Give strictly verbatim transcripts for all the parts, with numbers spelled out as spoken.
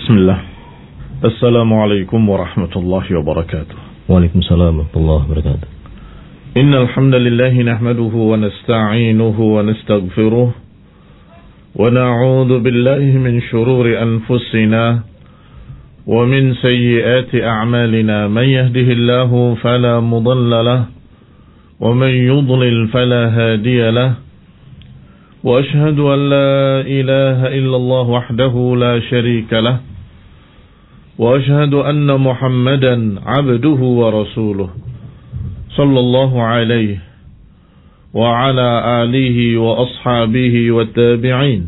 Bismillah. Assalamualaikum warahmatullahi wabarakatuh. Waalaikumsalam warahmatullahi wabarakatuh. Innal hamdalillah nahmaduhu wa nasta'inuhu wa nastaghfiruh wa na'udzu billahi min shururi anfusina wa min sayyiati a'malina. Man yahdihillahu fala mudilla lahu wa man yudlil fala hadiya lahu. Wa ashhadu an la ilaha illallah wahdahu la sharika lahu. وأشهد أن محمدا عبده ورسوله صلى الله عليه وعلى آله وأصحابه والتابعين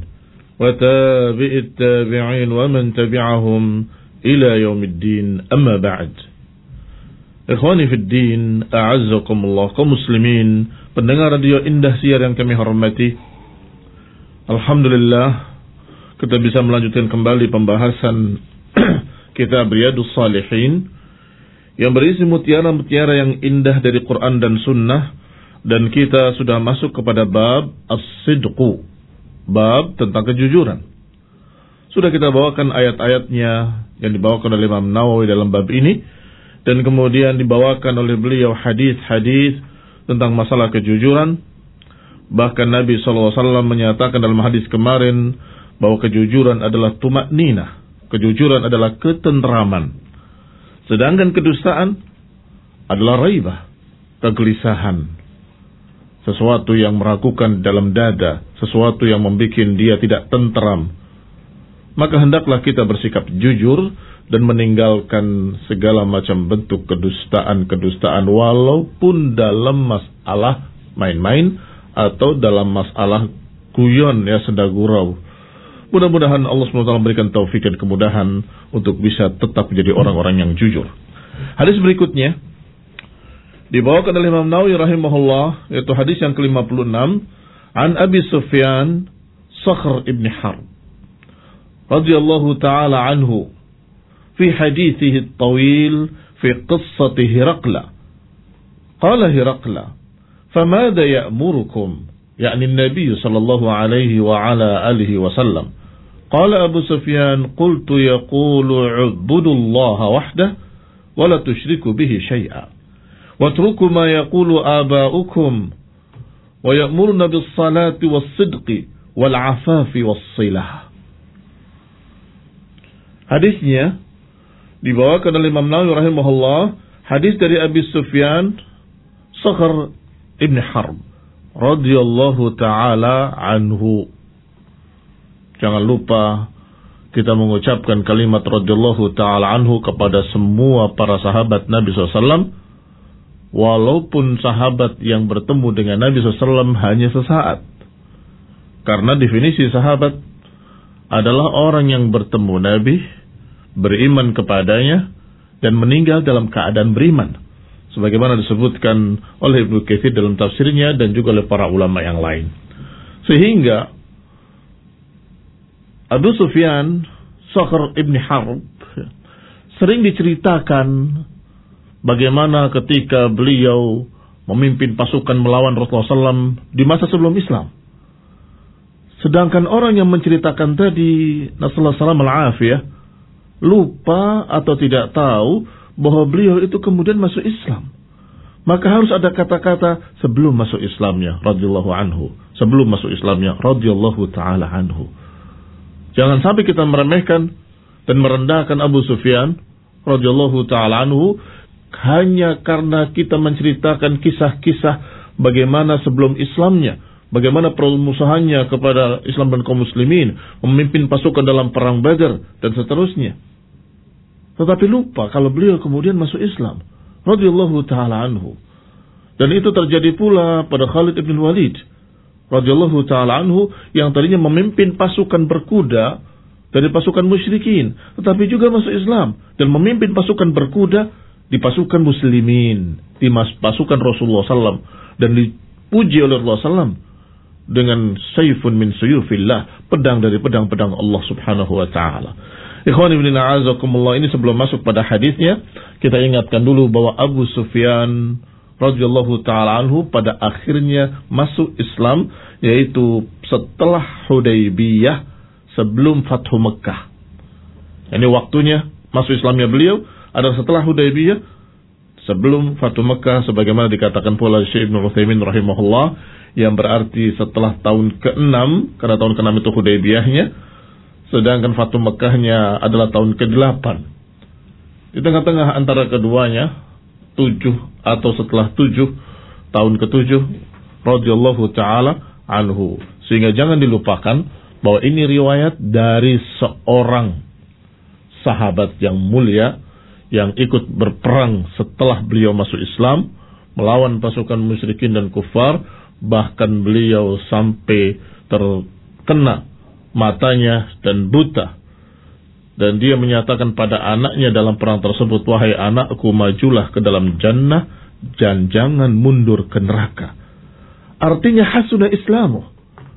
وتابع التابعين ومن تبعهم إلى يوم الدين أما بعد. Ikhwani fi din, a'azzakumullah, kaum muslimin, pendengar radio Indah Siar yang kami hormati. Alhamdulillah, kita bisa melanjutkan kembali pembahasan Kitab Riyadhus Shalihin yang berisi mutiara-mutiara yang indah dari Quran dan Sunnah, dan kita sudah masuk kepada bab as-sidqu, bab tentang kejujuran. Sudah kita bawakan ayat-ayatnya yang dibawakan oleh Imam Nawawi dalam bab ini, dan kemudian dibawakan oleh beliau hadis-hadis tentang masalah kejujuran. Bahkan Nabi shallallahu alaihi wasallam menyatakan dalam hadis kemarin bahwa kejujuran adalah tumakninah. Kejujuran adalah ketenteraman. Sedangkan kedustaan adalah raibah, kegelisahan. Sesuatu yang meragukan dalam dada, sesuatu yang membuat dia tidak tenteram. Maka hendaklah kita bersikap jujur dan meninggalkan segala macam bentuk kedustaan-kedustaan, walaupun dalam masalah main-main atau dalam masalah guyon, ya, senda gurau. Mudah-mudahan Allah subhanahu wa taala memberikan taufik dan kemudahan untuk bisa tetap menjadi orang-orang yang jujur. Hadis berikutnya dibawakan oleh Imam Nawawi rahimahullah, yaitu hadis yang ke lima puluh enam, an Abi Sufyan Sakhr ibn Harb radhiyallahu taala anhu fi hadithihi at-tawil fi qissati Hiraqla. Qala Hiraqla, "Famada ya'murukum?" يعني النبي صلى الله عليه وعلى آله وسلم. قال أبو سفيان: قلت يقول اعبدوا الله وحده ولا تشركوا به شيئا واتركوا ما يقول آباؤكم ويأمرنا بالصلاة والصدق والعفاف والصلة. Hadisnya dibawakan oleh Imam Nawawi rahimahullah, hadis dari Abi Sufyan Sakhr ibn Harb radhiyallahu ta'ala anhu. Jangan lupa kita mengucapkan kalimat radhiyallahu ta'ala anhu kepada semua para sahabat Nabi shallallahu alaihi wasallam, walaupun sahabat yang bertemu dengan Nabi shallallahu alaihi wasallam hanya sesaat. Karena definisi sahabat adalah orang yang bertemu Nabi, beriman kepadanya, dan meninggal dalam keadaan beriman, sebagaimana disebutkan oleh Ibnu Katsir dalam tafsirnya dan juga oleh para ulama yang lain. Sehingga Abu Sufyan Sakhr ibn Harb sering diceritakan bagaimana ketika beliau memimpin pasukan melawan Rasulullah shallallahu alaihi wasallam di masa sebelum Islam. Sedangkan orang yang menceritakan tadi, nasallahu alaihi lupa atau tidak tahu bahwa beliau itu kemudian masuk Islam. Maka harus ada kata-kata sebelum masuk Islamnya radhiyallahu anhu, sebelum masuk Islamnya radhiyallahu taala anhu. Jangan sampai kita meremehkan dan merendahkan Abu Sufyan radhiyallahu taala anhu hanya karena kita menceritakan kisah-kisah bagaimana sebelum Islamnya, bagaimana permusuhannya kepada Islam dan kaum muslimin, memimpin pasukan dalam perang Badar dan seterusnya. Tetapi lupa kalau beliau kemudian masuk Islam radhiyallahu taala anhu. Dan itu terjadi pula pada Khalid ibn Walid radhiyallahu taala anhu yang tadinya memimpin pasukan berkuda dari pasukan musyrikin, tetapi juga masuk Islam dan memimpin pasukan berkuda di pasukan muslimin, di pasukan Rasulullah sallallahu alaihi wasallam, dan dipuji oleh Rasulullah sallallahu alaihi wasallam dengan sayfun min suyufillah, pedang dari pedang-pedang Allah subhanahu wa ta'ala. Ikhwani ibn a'azakumullah, ini sebelum masuk pada hadisnya, kita ingatkan dulu bahwa Abu Sufyan radhiyallahu ta'ala anhu pada akhirnya masuk Islam, yaitu setelah Hudaybiyah, sebelum Fathu Mekah. Ini waktunya masuk Islamnya beliau adalah setelah Hudaybiyah, sebelum Fatu Mekah, sebagaimana dikatakan pula Syekh Ibnu Utsaimin rahimahullah, yang berarti setelah tahun keenam, karena tahun keenam itu Hudaybiyahnya, sedangkan Fatu Mekahnya adalah tahun kedelapan. Di tengah-tengah antara keduanya, tujuh atau setelah tujuh, tahun ketujuh, radhiyallahu ta'ala anhu. Sehingga jangan dilupakan bahwa ini riwayat dari seorang sahabat yang mulia yang ikut berperang setelah beliau masuk Islam melawan pasukan musyrikin dan kufar, bahkan beliau sampai terkena matanya dan buta, dan dia menyatakan pada anaknya dalam perang tersebut, wahai anakku, majulah ke dalam jannah dan jangan mundur ke neraka. Artinya hasuna islamu,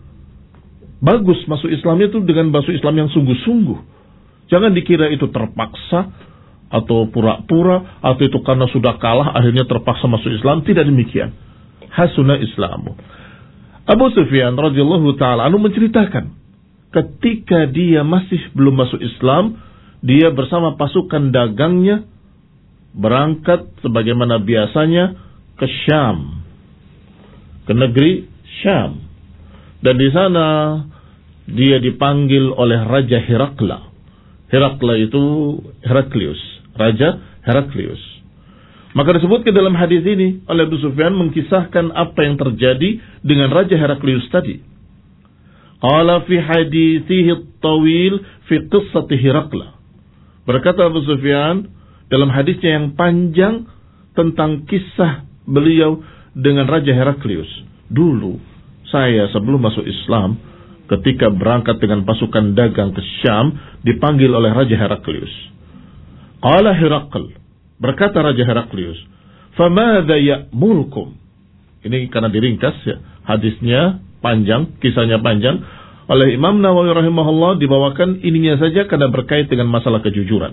bagus masuk Islamnya itu dengan masuk Islam yang sungguh-sungguh. Jangan dikira itu terpaksa atau pura-pura, atau itu karena sudah kalah akhirnya terpaksa masuk Islam. Tidak demikian. Hasuna islamu. Abu Sufyan radhiyallahu ta'ala anhu menceritakan, ketika dia masih belum masuk Islam, dia bersama pasukan dagangnya berangkat sebagaimana biasanya ke Syam, ke negeri Syam. Dan di sana dia dipanggil oleh Raja Herakla. Herakla itu Heraklius, Raja Heraklius. Maka disebutkan dalam hadis ini oleh Abu Sufyan mengkisahkan apa yang terjadi dengan Raja Heraklius tadi. Qala fi hadithihi at-tawil fi qissati Herakla. Berkata Abu Sufyan dalam hadisnya yang panjang tentang kisah beliau dengan Raja Heraklius. Dulu saya sebelum masuk Islam, ketika berangkat dengan pasukan dagang ke Syam, dipanggil oleh Raja Heraklius. Qala Herakl, berkata Raja Heraklius, "Famadha ya'murukum?" Ini karena diringkas ya, hadisnya panjang, kisahnya panjang. Oleh Imam Nawawi rahimahullah dibawakan ininya saja karena berkait dengan masalah kejujuran.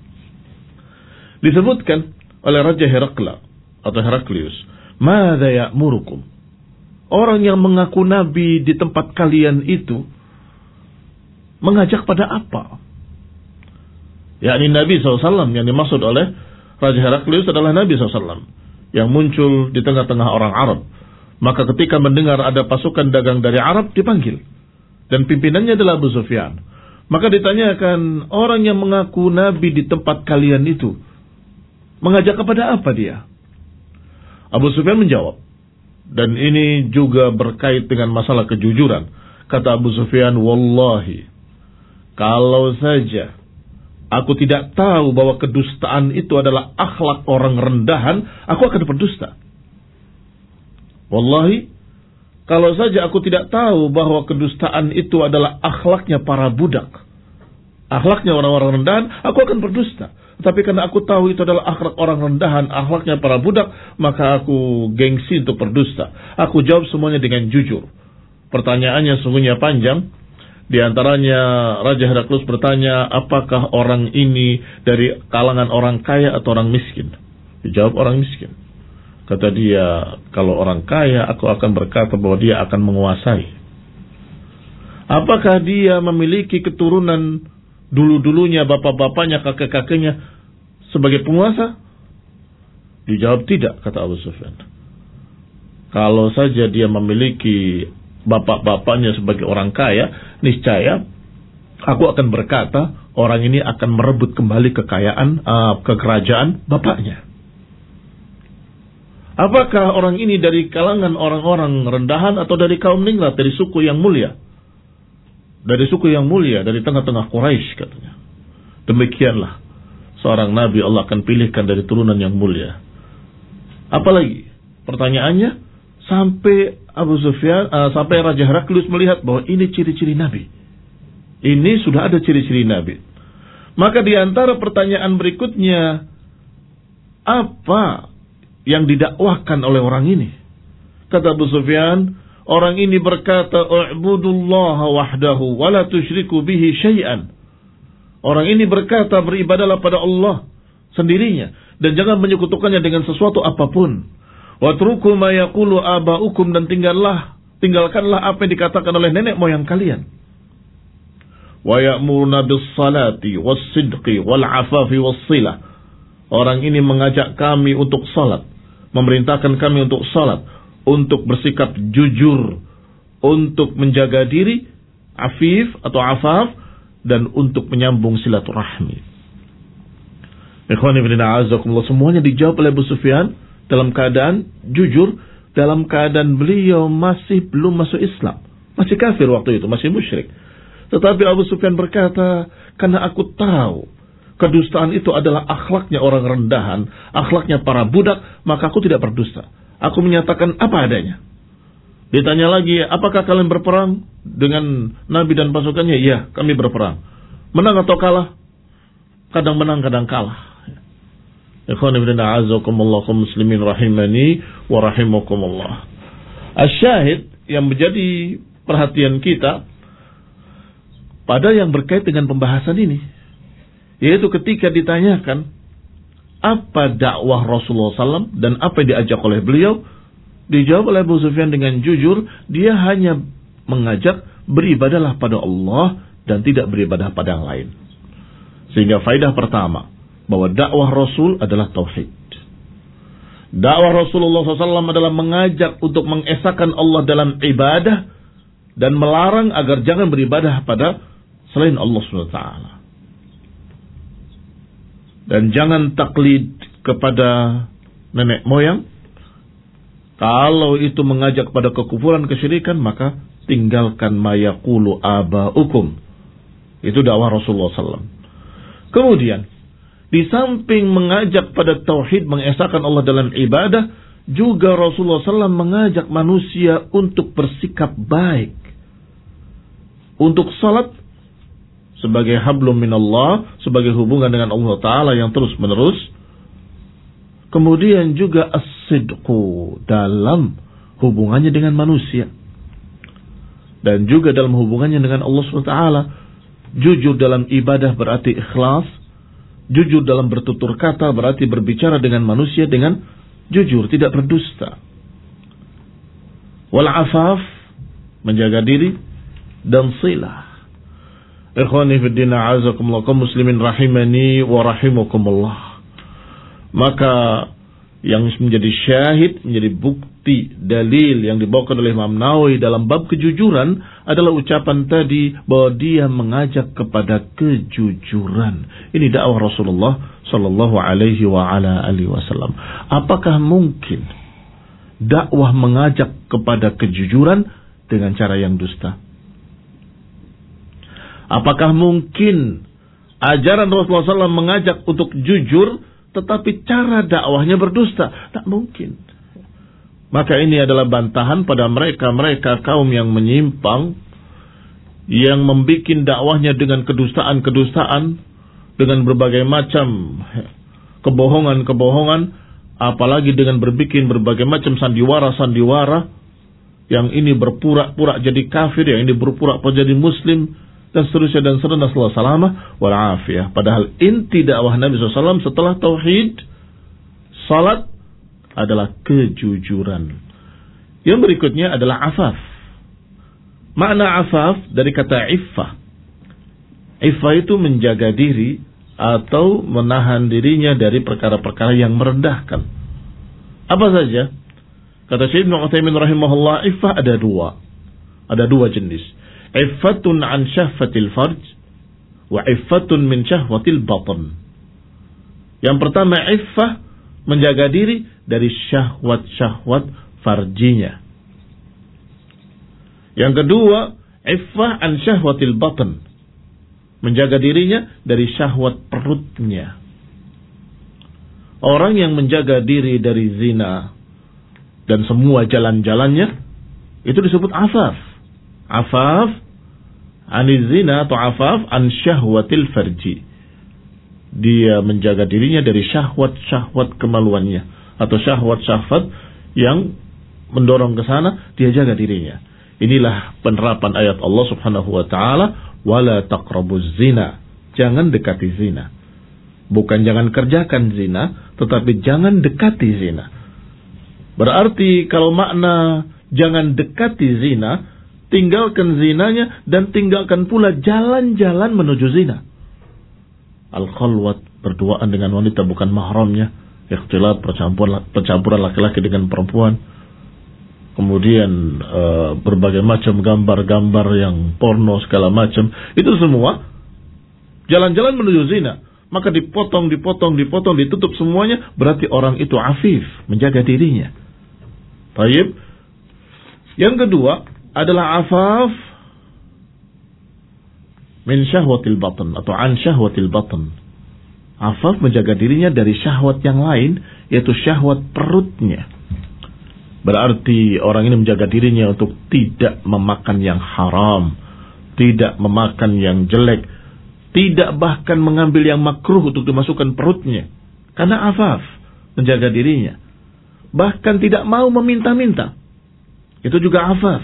Disebutkan oleh Raja Herakla atau Heraklius, "Madza ya'murukum?" Orang yang mengaku nabi di tempat kalian itu mengajak pada apa? Yakni Nabi shallallahu alaihi wasallam, yang dimaksud oleh Raja Heraklius adalah Nabi shallallahu alaihi wasallam yang muncul di tengah-tengah orang Arab. Maka ketika mendengar ada pasukan dagang dari Arab, dipanggil. Dan pimpinannya adalah Abu Sufyan. Maka ditanyakan, orang yang mengaku nabi di tempat kalian itu mengajak kepada apa dia? Abu Sufyan menjawab, dan ini juga berkait dengan masalah kejujuran. Kata Abu Sufyan, wallahi, kalau saja aku tidak tahu bahwa kedustaan itu adalah akhlak orang rendahan, aku akan berdusta. Wallahi, kalau saja aku tidak tahu bahwa kedustaan itu adalah akhlaknya para budak, akhlaknya orang-orang rendahan, aku akan berdusta. Tapi karena aku tahu itu adalah akhlak orang rendahan, akhlaknya para budak, maka aku gengsi untuk berdusta. Aku jawab semuanya dengan jujur. Pertanyaannya sungguhnya panjang. Di antaranya Raja Heraklius bertanya, apakah orang ini dari kalangan orang kaya atau orang miskin? Dijawab orang miskin. Kata dia, kalau orang kaya aku akan berkata bahwa dia akan menguasai. Apakah dia memiliki keturunan dulu-dulunya, bapak-bapaknya, kakek-kakeknya sebagai penguasa? Dijawab tidak, kata Abu Sufyan. Kalau saja dia memiliki bapak-bapaknya sebagai orang kaya, niscaya aku akan berkata orang ini akan merebut kembali kekayaan, uh, kekerajaan bapaknya. Apakah orang ini dari kalangan orang-orang rendahan atau dari kaum ningrat, dari suku yang mulia? Dari suku yang mulia, dari tengah-tengah Quraisy, katanya. Demikianlah seorang nabi Allah akan pilihkan dari turunan yang mulia. Apalagi pertanyaannya, sampai Abu Sufyan, uh, sampai Raja Heraklius melihat bahwa ini ciri-ciri nabi. Ini sudah ada ciri-ciri nabi. Maka di antara pertanyaan berikutnya, apa yang didakwahkan oleh orang ini? Kata Abu Sufyan, orang ini berkata, "U'budullaha wahdahu wa la tusyriku bihi syai'an." Orang ini berkata, beribadalah pada Allah sendirinya dan jangan menyekutukannya dengan sesuatu apapun. Watruku ma yaqulu aba'ukum, dan tinggallah tinggalkanlah apa yang dikatakan oleh nenek moyang kalian. wa ya'muruna bis-salati was-sidqi wal-'afafi was-silah. Orang ini mengajak kami untuk salat, memerintahkan kami untuk salat, untuk bersikap jujur, untuk menjaga diri, afif atau afaf, dan untuk menyambung silaturahmi. Ikhwani fillah azakumullah, semuanya dijawab oleh Abu Sufyan dalam keadaan jujur, dalam keadaan beliau masih belum masuk Islam, masih kafir waktu itu, masih musyrik. Tetapi Abu Sufyan berkata, karena aku tahu kedustaan itu adalah akhlaknya orang rendahan, akhlaknya para budak, maka aku tidak berdusta. Aku menyatakan apa adanya. Ditanya lagi, apakah kalian berperang dengan Nabi dan pasukannya? Iya, kami berperang. Menang atau kalah? Kadang menang, kadang kalah. Ikhwan ibn a'azakumullah muslimin rahimani wa rahimakumullah. Asyahid yang menjadi perhatian kita pada yang berkait dengan pembahasan ini, yaitu ketika ditanyakan apa dakwah Rasulullah sallallahu alaihi wasallam dan apa yang diajak oleh beliau, dijawab oleh Abu Sufyan dengan jujur, dia hanya mengajak beribadahlah pada Allah dan tidak beribadah pada yang lain. Sehingga faedah pertama, bahwa dakwah Rasul adalah tauhid. Dakwah Rasulullah sallallahu alaihi wasallam adalah mengajak untuk mengesahkan Allah dalam ibadah dan melarang agar jangan beribadah pada selain Allah subhanahu wa taala. Dan jangan taklid kepada nenek moyang. Kalau itu mengajak pada kekufuran, kesyirikan, maka tinggalkan ma yaqulu aba'ukum. Itu dakwah Rasulullah sallallahu alaihi wasallam. Kemudian, di samping mengajak pada tauhid, mengesahkan Allah dalam ibadah, juga Rasulullah sallallahu alaihi wasallam mengajak manusia untuk bersikap baik. Untuk salat sebagai hablum minallah, sebagai hubungan dengan Allah Ta'ala yang terus menerus. Kemudian juga as-sidqu dalam hubungannya dengan manusia. Dan juga dalam hubungannya dengan Allah subhanahu wa taala. Jujur dalam ibadah berarti ikhlas. Jujur dalam bertutur kata berarti berbicara dengan manusia dengan jujur, tidak berdusta. Wal afaf, menjaga diri, dan silah. Ikhwani fi din a'azakumullah kaum muslimin rahimani wa rahimakumullah. Maka yang menjadi syahid, menjadi bukti, dalil yang dibawakan oleh Imam Nawawi dalam bab kejujuran adalah ucapan tadi bahwa dia mengajak kepada kejujuran. Ini dakwah Rasulullah sallallahu alaihi wa ala alihi wasallam. Apakah mungkin dakwah mengajak kepada kejujuran dengan cara yang dusta? Apakah mungkin ajaran Rasulullah sallallahu alaihi wasallam mengajak untuk jujur, tetapi cara dakwahnya berdusta? Tak mungkin. Maka ini adalah bantahan pada mereka-mereka kaum yang menyimpang, yang membuat dakwahnya dengan kedustaan-kedustaan, dengan berbagai macam kebohongan-kebohongan, apalagi dengan berbikin berbagai macam sandiwara-sandiwara, yang ini berpura-pura jadi kafir, yang ini berpura-pura jadi muslim, dan seterusnya dan seterusnya. Nasallahu salamah wal afiyah. Padahal inti dakwah Nabi sallallahu alaihi wasallam setelah tauhid, salat, adalah kejujuran. Yang berikutnya adalah afaf. Makna afaf dari kata iffah. Iffah itu menjaga diri atau menahan dirinya dari perkara-perkara yang merendahkan. Apa saja? Kata Syekh Ibnu Utsaimin rahimahullah, iffah ada dua. Ada dua jenis. Iffatun an syahwatil farj wa iffatun min syahwatil batan. Yang pertama, iffah, menjaga diri dari syahwat-syahwat farjinya. Yang kedua, iffah an syahwatil batan, menjaga dirinya dari syahwat perutnya. Orang yang menjaga diri dari zina dan semua jalan-jalannya, itu disebut afaf. Afaf anil zina atau afaf an syahwatil farji. Dia menjaga dirinya dari syahwat-syahwat kemaluannya atau syahwat-syahwat yang mendorong ke sana, dia jaga dirinya. Inilah penerapan ayat Allah Subhanahu wa taala, wala taqrabuz zina. Jangan dekati zina. Bukan jangan kerjakan zina, tetapi jangan dekati zina. Berarti kalau makna jangan dekati zina, tinggalkan zinanya, dan tinggalkan pula jalan-jalan menuju zina. Al-khalwat, berduaan dengan wanita bukan mahramnya, ikhtilat, percampuran, percampuran laki-laki dengan perempuan, kemudian e, berbagai macam gambar-gambar yang porno segala macam, itu semua jalan-jalan menuju zina. Maka dipotong, dipotong, dipotong, ditutup semuanya, berarti orang itu afif, menjaga dirinya. Baik. Yang kedua adalah afaf min syahwatil batan atau an syahwatil batan. Afaf menjaga dirinya dari syahwat yang lain, yaitu syahwat perutnya. Berarti orang ini menjaga dirinya untuk tidak memakan yang haram, tidak memakan yang jelek, tidak bahkan mengambil yang makruh untuk dimasukkan perutnya. Karena afaf, menjaga dirinya. Bahkan tidak mau meminta-minta. Itu juga afaf.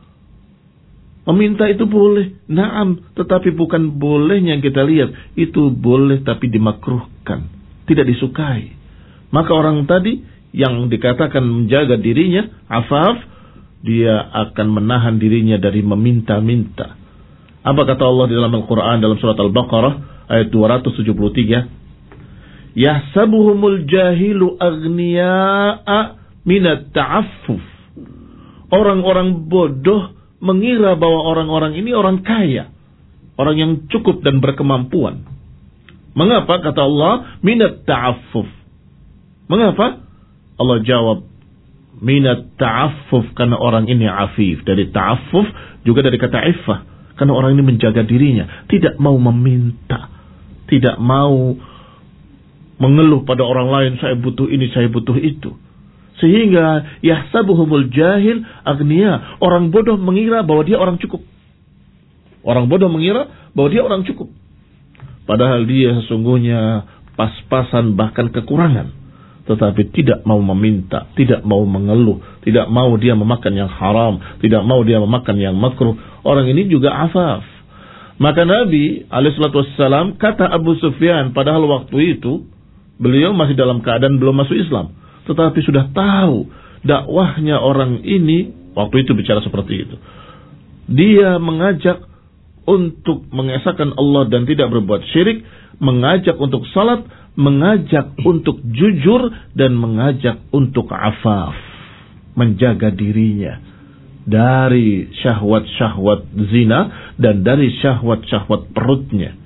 Meminta itu boleh, naam, tetapi bukan bolehnya yang kita lihat. Itu boleh tapi dimakruhkan, tidak disukai. Maka orang tadi yang dikatakan menjaga dirinya, afaf, dia akan menahan dirinya dari meminta-minta. Apa kata Allah di dalam Al-Quran dalam surat Al-Baqarah ayat dua ratus tujuh puluh tiga? Yahsabuhumul jahilu aghniya'a minat ta'affuf. Orang-orang bodoh mengira bahwa orang-orang ini orang kaya, orang yang cukup dan berkemampuan. Mengapa kata Allah minat ta'affuf? Mengapa? Allah jawab minat ta'affuf, karena orang ini afif. Dari ta'affuf juga dari kata iffah, karena orang ini menjaga dirinya, tidak mau meminta, tidak mau mengeluh pada orang lain, saya butuh ini, saya butuh itu. Sehingga yahsabuhumul jahil agniya, orang bodoh mengira bahwa dia orang cukup. Orang bodoh mengira bahwa dia orang cukup, padahal dia sesungguhnya pas-pasan bahkan kekurangan. Tetapi tidak mau meminta, tidak mau mengeluh, tidak mau dia memakan yang haram, tidak mau dia memakan yang makruh. Orang ini juga afaf. Maka Nabi alaihi salatu wassalam, kata Abu Sufyan, padahal waktu itu beliau masih dalam keadaan belum masuk Islam, tetapi sudah tahu dakwahnya orang ini, waktu itu bicara seperti itu. Dia mengajak untuk mengesahkan Allah dan tidak berbuat syirik, mengajak untuk salat, mengajak untuk jujur, dan mengajak untuk afaf, menjaga dirinya dari syahwat-syahwat zina dan dari syahwat-syahwat perutnya.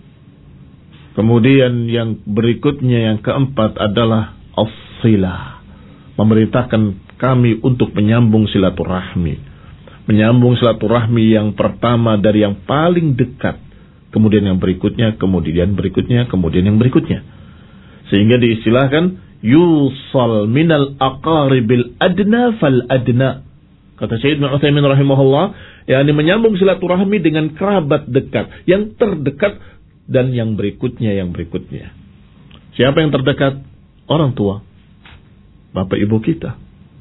Kemudian yang berikutnya, yang keempat adalah as-silah, memerintahkan kami untuk menyambung silaturahmi. Menyambung silaturahmi yang pertama dari yang paling dekat, kemudian yang berikutnya, kemudian berikutnya, kemudian yang berikutnya. Sehingga diistilahkan yusal minal aqaribil adna fal adna. Kata Syekh Ibnu Utsaimin rahimahullah, yakni menyambung silaturahmi dengan kerabat dekat, yang terdekat, dan yang berikutnya, yang berikutnya. Siapa yang terdekat? Orang tua, bapak ibu kita.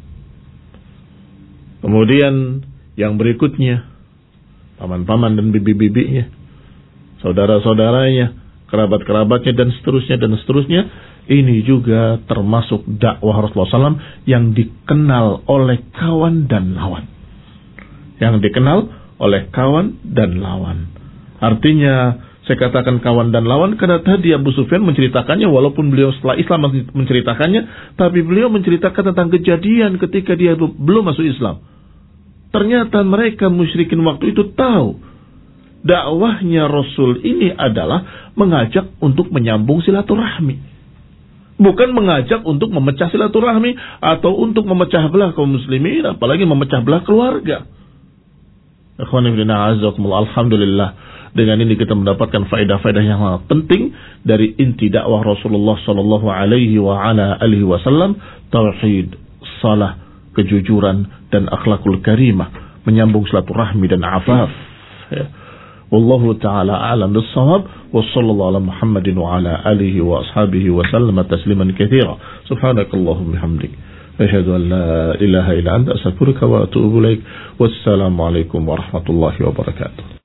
Kemudian yang berikutnya, paman-paman dan bibi-bibinya, saudara-saudaranya, kerabat-kerabatnya, dan seterusnya, dan seterusnya. Ini juga termasuk dakwah Rasulullah shallallahu alaihi wasallam yang dikenal oleh kawan dan lawan. Yang dikenal oleh kawan dan lawan. Artinya, saya katakan kawan dan lawan karena tadi Abu Sufyan menceritakannya, walaupun beliau setelah Islam menceritakannya, tapi beliau menceritakan tentang kejadian ketika dia belum masuk Islam. Ternyata mereka musyrikin waktu itu tahu dakwahnya Rasul ini adalah mengajak untuk menyambung silaturahmi, bukan mengajak untuk memecah silaturahmi atau untuk memecah belah kaum muslimin, apalagi memecah belah keluarga. Alhamdulillah, dengan ini kita mendapatkan faedah-faedah yang sangat penting dari inti dakwah Rasulullah sallallahu alaihi wa ala alihi wasallam, tauhid, salah, kejujuran, dan akhlakul karimah, menyambung silaturahmi dan afaf. Ya. Wallahu ta'ala a'lam bis-shawab, wa sallallahu ala Muhammadin wa ala alihi wa ashabihi wa sallama tasliman katsira. Subhanakallahumma bihamdik, asyhadu an la ilaha illa anta, astaghfiruka wa atubu ilaik. Wassalamu alaikum warahmatullahi wabarakatuh.